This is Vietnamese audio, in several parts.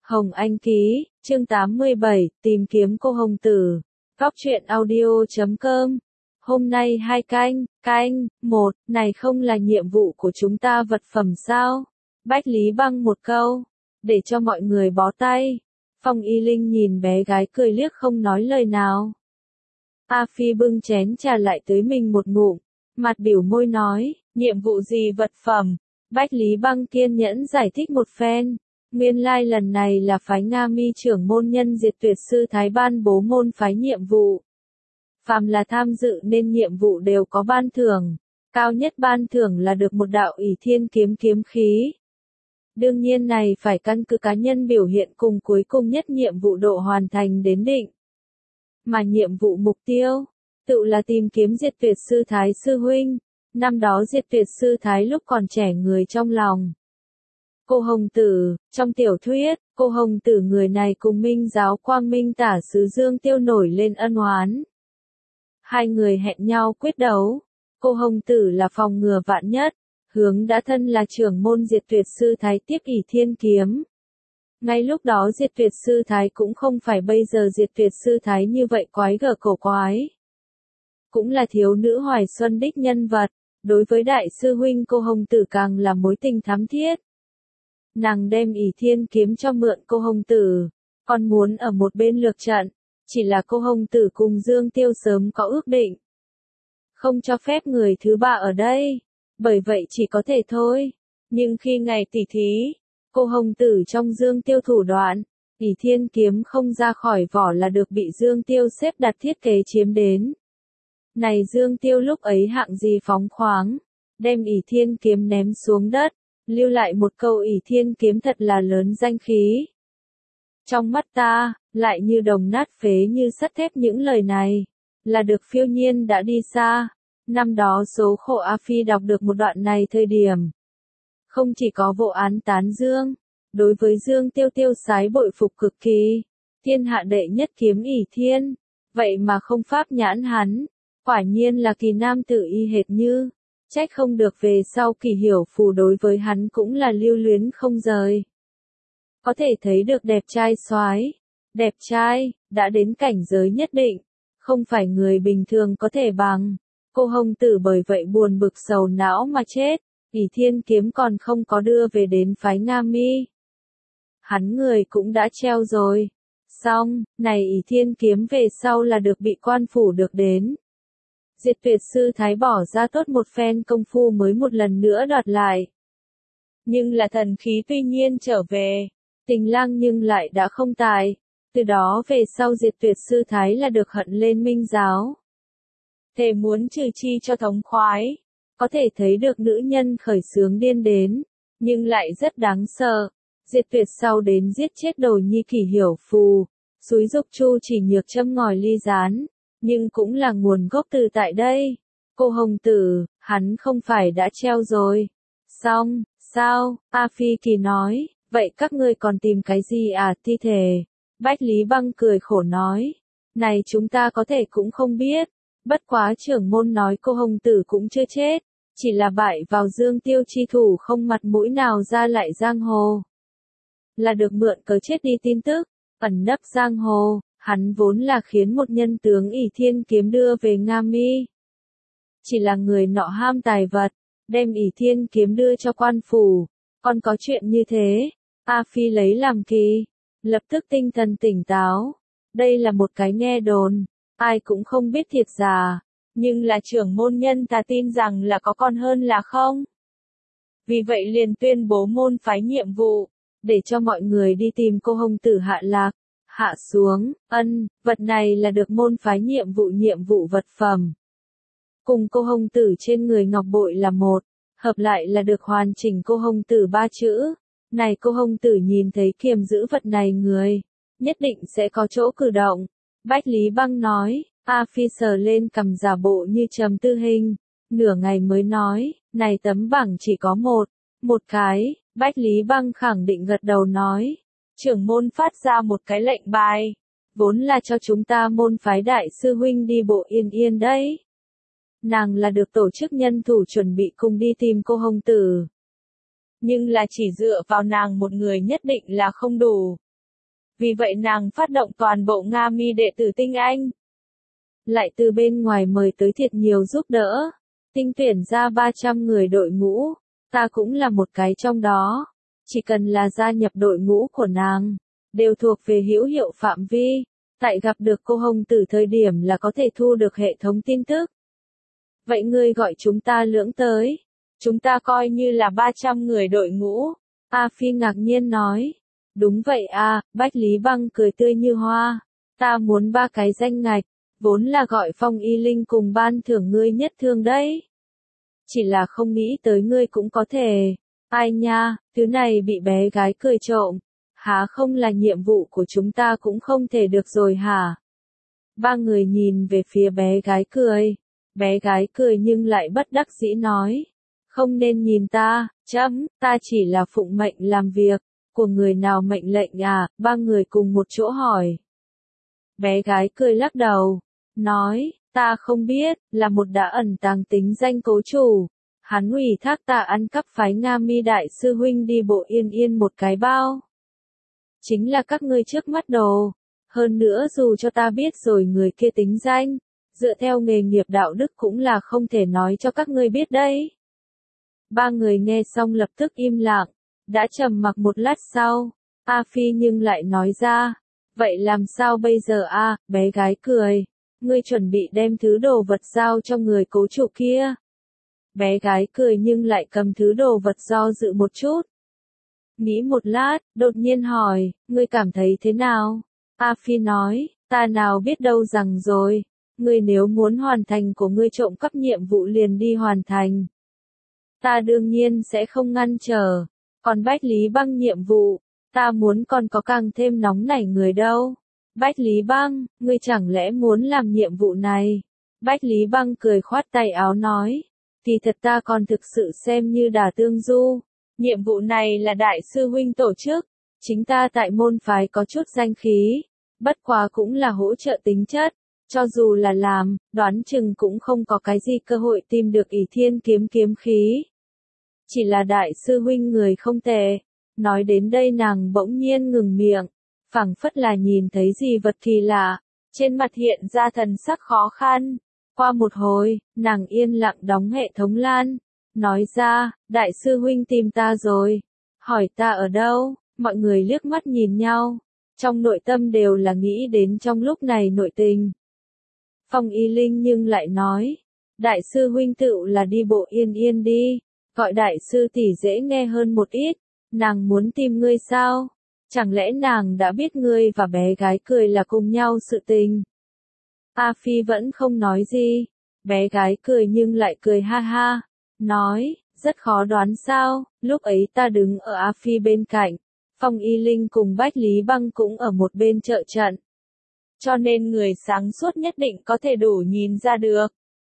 Hồng Anh ký, chương 87, tìm kiếm cô Hồng Tử. Góc truyện audio.com. Hôm nay 2 canh, 1, này không là nhiệm vụ của chúng ta vật phẩm sao? Bách Lý Băng một câu, để cho mọi người bó tay. Phong Y Linh nhìn bé gái cười liếc không nói lời nào. A Phi bưng chén trà lại tới mình một ngụm, mặt biểu môi nói, nhiệm vụ gì vật phẩm? Bách Lý Băng kiên nhẫn giải thích một phen. Nguyên lai lần này là phái Nga Mi trưởng môn nhân diệt tuyệt sư Thái ban bố môn phái nhiệm vụ. Phàm là tham dự nên nhiệm vụ đều có ban thưởng. Cao nhất ban thưởng là được một đạo ỷ thiên kiếm kiếm khí. Đương nhiên này phải căn cứ cá nhân biểu hiện cùng cuối cùng nhất nhiệm vụ độ hoàn thành đến định. Mà nhiệm vụ mục tiêu, tự là tìm kiếm diệt tuyệt sư Thái sư huynh. Năm đó diệt tuyệt sư Thái lúc còn trẻ người trong lòng. Cô Hồng Tử, trong tiểu thuyết, cô Hồng Tử người này cùng Minh giáo Quang Minh tả sứ Dương Tiêu nổi lên ân oán. Hai người hẹn nhau quyết đấu. Cô Hồng Tử là phòng ngừa vạn nhất, hướng đã thân là trưởng môn diệt tuyệt sư Thái tiếp ỷ thiên kiếm. Ngay lúc đó diệt tuyệt sư Thái cũng không phải bây giờ diệt tuyệt sư Thái như vậy quái gở cổ quái. Cũng là thiếu nữ hoài xuân đích nhân vật, đối với đại sư huynh cô Hồng Tử càng là mối tình thắm thiết. Nàng đem ỷ thiên kiếm cho mượn cô Hồng Tử, còn muốn ở một bên lược trận, chỉ là cô Hồng Tử cùng Dương Tiêu sớm có ước định. Không cho phép người thứ ba ở đây, bởi vậy chỉ có thể thôi. Nhưng khi ngày tỉ thí, cô Hồng Tử trong Dương Tiêu thủ đoạn, ỷ thiên kiếm không ra khỏi vỏ là được bị Dương Tiêu xếp đặt thiết kế chiếm đến. Này Dương Tiêu lúc ấy hạng gì phóng khoáng, đem ỷ thiên kiếm ném xuống đất. Lưu lại một câu ỷ thiên kiếm thật là lớn danh khí. Trong mắt ta, lại như đồng nát phế như sắt thép những lời này, là được phiêu nhiên đã đi xa. Năm đó số khổ A Phi đọc được một đoạn này thời điểm. Không chỉ có vô án tán dương, đối với Dương Tiêu tiêu sái bội phục cực kỳ. Thiên hạ đệ nhất kiếm ỷ thiên, vậy mà không pháp nhãn hắn, quả nhiên là kỳ nam tử y hệt như. Trách không được về sau Kỳ Hiểu Phù đối với hắn cũng là lưu luyến không rời. Có thể thấy được đẹp trai soái, đẹp trai, đã đến cảnh giới nhất định, không phải người bình thường có thể bằng. Cô Hồng Tử bởi vậy buồn bực sầu não mà chết, ỷ thiên kiếm còn không có đưa về đến phái Nga Mi. Hắn người cũng đã treo rồi. Xong, này ỷ thiên kiếm về sau là được bị quan phủ được đến. Diệt tuyệt sư Thái bỏ ra tốt một phen công phu mới một lần nữa đoạt lại. Nhưng là thần khí tuy nhiên trở về, tình lang nhưng lại đã không tài. Từ đó về sau diệt tuyệt sư Thái là được hận lên Minh giáo. Thề muốn trừ chi cho thống khoái. Có thể thấy được nữ nhân khởi xướng điên đến, nhưng lại rất đáng sợ. Diệt tuyệt sau đến giết chết Đồ Nhi Kỳ Hiểu Phù, xúi dục Chu Chỉ Nhược châm ngòi ly gián. Nhưng cũng là nguồn gốc từ tại đây. Cô Hồng Tử, hắn không phải đã treo rồi. Xong, sao? A Phi Kỳ nói, vậy các ngươi còn tìm cái gì à thi thể? Bách Lý Băng cười khổ nói, này chúng ta có thể cũng không biết. Bất quá trưởng môn nói cô Hồng Tử cũng chưa chết, chỉ là bại vào Dương Tiêu chi thủ không mặt mũi nào ra lại giang hồ. Là được mượn cớ chết đi tin tức, ẩn nấp giang hồ. Hắn vốn là khiến một nhân tướng ỷ thiên kiếm đưa về Nga Mi. Chỉ là người nọ ham tài vật, đem ỷ thiên kiếm đưa cho quan phủ. Còn có chuyện như thế, A Phi lấy làm kỳ, lập tức tinh thần tỉnh táo. Đây là một cái nghe đồn, ai cũng không biết thiệt giả, nhưng là trưởng môn nhân ta tin rằng là có còn hơn là không. Vì vậy liền tuyên bố môn phái nhiệm vụ, để cho mọi người đi tìm cô Hồng Tử hạ lạc. Hạ xuống, vật này là được môn phái nhiệm vụ vật phẩm. Cùng cô Hồng Tử trên người ngọc bội là một, hợp lại là được hoàn chỉnh cô Hồng Tử 3 chữ. Này cô Hồng Tử nhìn thấy kiềm giữ vật này người, nhất định sẽ có chỗ cử động. Bách Lý Băng nói, A Phi sờ lên cầm giả bộ như trầm tư hình, nửa ngày mới nói, này tấm bảng chỉ có một cái. Bách Lý Băng khẳng định gật đầu nói. Trưởng môn phát ra một cái lệnh bài, vốn là cho chúng ta môn phái đại sư huynh đi bộ yên yên đấy. Nàng là được tổ chức nhân thủ chuẩn bị cùng đi tìm cô Hồng Tử. Nhưng là chỉ dựa vào nàng một người nhất định là không đủ, vì vậy nàng phát động toàn bộ Nga Mi đệ tử tinh anh. Lại từ bên ngoài mời tới thiệt nhiều giúp đỡ, tinh tuyển ra 300 người đội ngũ, ta cũng là một cái trong đó. Chỉ cần là gia nhập đội ngũ của nàng, đều thuộc về hữu hiệu phạm vi, tại gặp được cô hồng tử thời điểm là có thể thu được hệ thống tin tức. Vậy ngươi gọi chúng ta lưỡng tới, chúng ta coi như là 300 người đội ngũ. A Phi ngạc nhiên nói, đúng vậy à, Bách Lý Băng cười tươi như hoa, ta muốn 3 cái danh ngạch, vốn là gọi Phong Y Linh cùng ban thưởng ngươi nhất thương đấy. Chỉ là không nghĩ tới ngươi cũng có thể. Ai nha, thứ này bị bé gái cười trộm. Há không là nhiệm vụ của chúng ta cũng không thể được rồi hả? 3 người nhìn về phía bé gái cười. Bé gái cười nhưng lại bất đắc dĩ nói. Không nên nhìn ta, ta chỉ là phụng mệnh làm việc. Của người nào mệnh lệnh à? 3 người cùng một chỗ hỏi. Bé gái cười lắc đầu. Nói, ta không biết, là một đã ẩn tàng tính danh cố chủ. Hắn ủy thác ta ăn cắp phái Nga Mi đại sư huynh đi bộ yên yên một cái bao. Chính là các ngươi trước mắt đồ. Hơn nữa dù cho ta biết rồi người kia tính danh, dựa theo nghề nghiệp đạo đức cũng là không thể nói cho các ngươi biết đấy. 3 người nghe xong lập tức im lặng, đã trầm mặc một lát sau, A Phi nhưng lại nói ra, vậy làm sao bây giờ a? Bé gái cười, ngươi chuẩn bị đem thứ đồ vật giao cho người cố chủ kia. Bé gái cười nhưng lại cầm thứ đồ vật do dự một chút. Nghĩ một lát, đột nhiên hỏi, ngươi cảm thấy thế nào? A Phi nói, ta nào biết đâu rằng rồi, ngươi nếu muốn hoàn thành của ngươi trộm cắp nhiệm vụ liền đi hoàn thành. Ta đương nhiên sẽ không ngăn trở, còn Bách Lý Băng nhiệm vụ, ta muốn còn có càng thêm nóng nảy người đâu. Bách Lý Băng, ngươi chẳng lẽ muốn làm nhiệm vụ này? Bách Lý Băng cười khoát tay áo nói, thì thật ta còn thực sự xem như đả tương du. Nhiệm vụ này là đại sư huynh tổ chức, chính ta tại môn phái có chút danh khí, bất quá cũng là hỗ trợ tính chất, cho dù là làm, đoán chừng cũng không có cái gì cơ hội tìm được ỷ thiên kiếm kiếm khí. Chỉ là đại sư huynh người không tệ. Nói đến đây nàng bỗng nhiên ngừng miệng, phảng phất là nhìn thấy gì vật kỳ lạ, trên mặt hiện ra thần sắc khó khăn. Qua một hồi, nàng yên lặng đóng hệ thống LAN, nói ra, đại sư huynh tìm ta rồi, hỏi ta ở đâu, mọi người liếc mắt nhìn nhau, trong nội tâm đều là nghĩ đến trong lúc này nội tình. Phong Y Linh nhưng lại nói, đại sư huynh tựu là đi bộ yên yên đi, gọi đại sư tỷ dễ nghe hơn một ít, nàng muốn tìm ngươi sao? Chẳng lẽ nàng đã biết ngươi và bé gái cười là cùng nhau sự tình? A Phi vẫn không nói gì, bé gái cười nhưng lại cười ha ha, nói, rất khó đoán sao, lúc ấy ta đứng ở A Phi bên cạnh, Phong Y Linh cùng Bách Lý Băng cũng ở một bên trợ trận. Cho nên người sáng suốt nhất định có thể đủ nhìn ra được.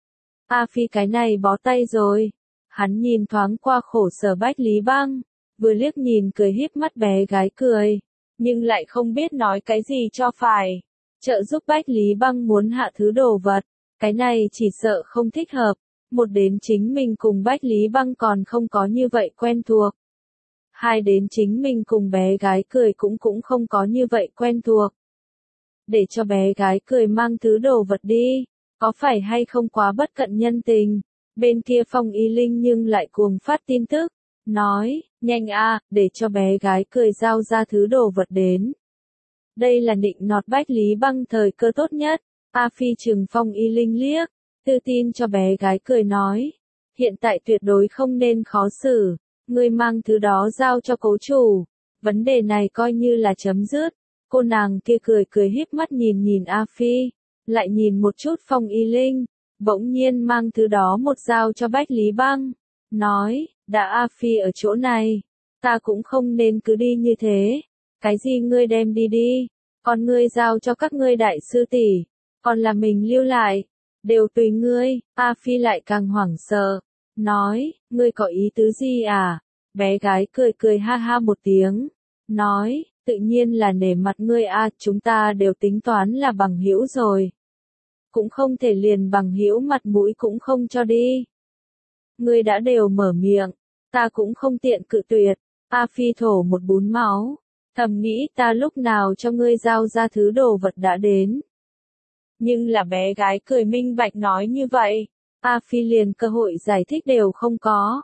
A Phi cái này bó tay rồi. Hắn nhìn thoáng qua khổ sở Bách Lý Băng, vừa liếc nhìn cười híp mắt bé gái cười, nhưng lại không biết nói cái gì cho phải. Trợ giúp Bách Lý Băng muốn hạ thứ đồ vật, cái này chỉ sợ không thích hợp, một đến chính mình cùng Bách Lý Băng còn không có như vậy quen thuộc. Hai đến chính mình cùng bé gái cười cũng không có như vậy quen thuộc. Để cho bé gái cười mang thứ đồ vật đi, có phải hay không quá bất cận nhân tình? Bên kia Phong Y Linh nhưng lại cuồng phát tin tức, nói, nhanh a, để cho bé gái cười giao ra thứ đồ vật đến. Đây là định nọt Bách Lý Băng thời cơ tốt nhất. A Phi trừng Phong Y Linh liếc, tự tin cho bé gái cười nói, hiện tại tuyệt đối không nên khó xử, ngươi mang thứ đó giao cho cố chủ, vấn đề này coi như là chấm dứt. Cô nàng kia cười cười híp mắt nhìn nhìn A Phi, lại nhìn một chút Phong Y Linh, bỗng nhiên mang thứ đó một giao cho Bách Lý Băng, nói, đã A Phi ở chỗ này, ta cũng không nên cứ đi như thế, cái gì ngươi đem đi đi, còn ngươi giao cho các ngươi đại sư tỷ, còn là mình lưu lại, đều tùy ngươi. A Phi lại càng hoảng sợ, nói, ngươi có ý tứ gì à? Bé gái cười cười ha ha một tiếng, nói, tự nhiên là nể mặt ngươi a, chúng ta đều tính toán là bằng hữu rồi. Cũng không thể liền bằng hữu mặt mũi cũng không cho đi. Ngươi đã đều mở miệng, ta cũng không tiện cự tuyệt. A Phi thổ một bún máu, Thầm nghĩ ta lúc nào cho ngươi giao ra thứ đồ vật đã đến. Nhưng là bé gái cười minh bạch nói như vậy. A Phi liền cơ hội giải thích đều không có.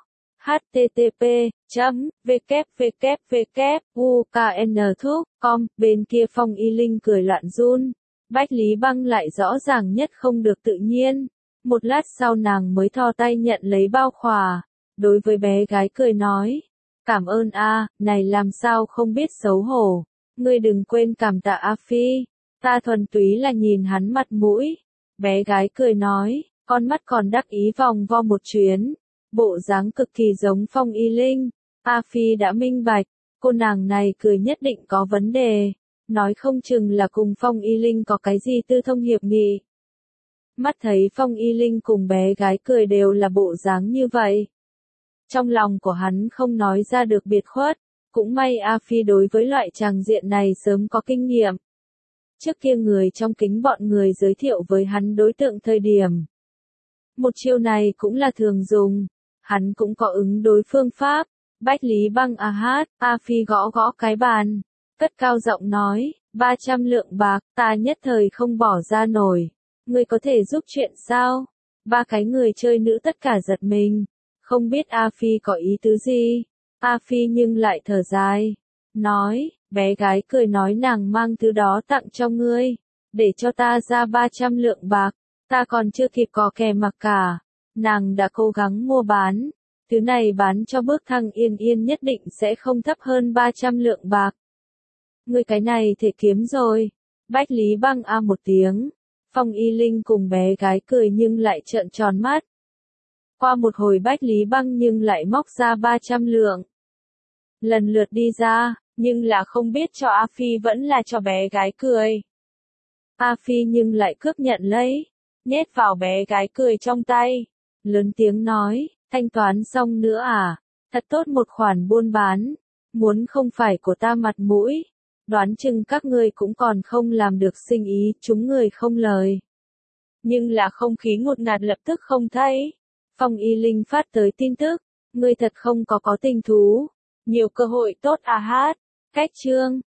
http://www.uknthuc.com bên kia Phong Y Linh cười loạn run. Bách Lý Băng lại rõ ràng nhất không được tự nhiên. Một lát sau nàng mới thò tay nhận lấy bao khỏa. Đối với bé gái cười nói. Cảm ơn a, này làm sao không biết xấu hổ. Ngươi đừng quên cảm tạ A Phi. Ta thuần túy là nhìn hắn mặt mũi. Bé gái cười nói, con mắt còn đắc ý vòng vo một chuyến. Bộ dáng cực kỳ giống Phong Y Linh. A Phi đã minh bạch, cô nàng này cười nhất định có vấn đề. Nói không chừng là cùng Phong Y Linh có cái gì tư thông hiệp nghị. Mắt thấy Phong Y Linh cùng bé gái cười đều là bộ dáng như vậy. Trong lòng của hắn không nói ra được biệt khuất. Cũng may A Phi đối với loại tràng diện này sớm có kinh nghiệm. Trước kia người trong kính bọn người giới thiệu với hắn đối tượng thời điểm. Một chiêu này cũng là thường dùng. Hắn cũng có ứng đối phương pháp. Bách Lý Băng A Phi gõ gõ cái bàn. Cất cao giọng nói, 300 lượng bạc, ta nhất thời không bỏ ra nổi. Ngươi có thể giúp chuyện sao? Ba cái người chơi nữ tất cả giật mình. Không biết A Phi có ý tứ gì. A Phi nhưng lại thở dài. Nói, bé gái cười nói nàng mang thứ đó tặng cho ngươi. Để cho ta ra 300 lượng bạc. Ta còn chưa kịp có kè mặc cả. Nàng đã cố gắng mua bán. Thứ này bán cho bước thăng yên yên nhất định sẽ không thấp hơn 300 lượng bạc. Ngươi cái này thể kiếm rồi. Bách Lý Băng a một tiếng. Phong Y Linh cùng bé gái cười nhưng lại trợn tròn mắt. Qua một hồi Bách Lý Băng nhưng lại móc ra 300 lượng. Lần lượt đi ra, nhưng là không biết cho A Phi vẫn là cho bé gái cười. A Phi nhưng lại cướp nhận lấy, nhét vào bé gái cười trong tay. Lớn tiếng nói, thanh toán xong nữa à, thật tốt một khoản buôn bán. Muốn không phải của ta mặt mũi. Đoán chừng các ngươi cũng còn không làm được sinh ý, chúng người không lời. Nhưng là không khí ngột ngạt lập tức không thấy. Phong Y Linh phát tới tin tức, ngươi thật không có tình thú. Nhiều cơ hội tốt à hát. Cách chương.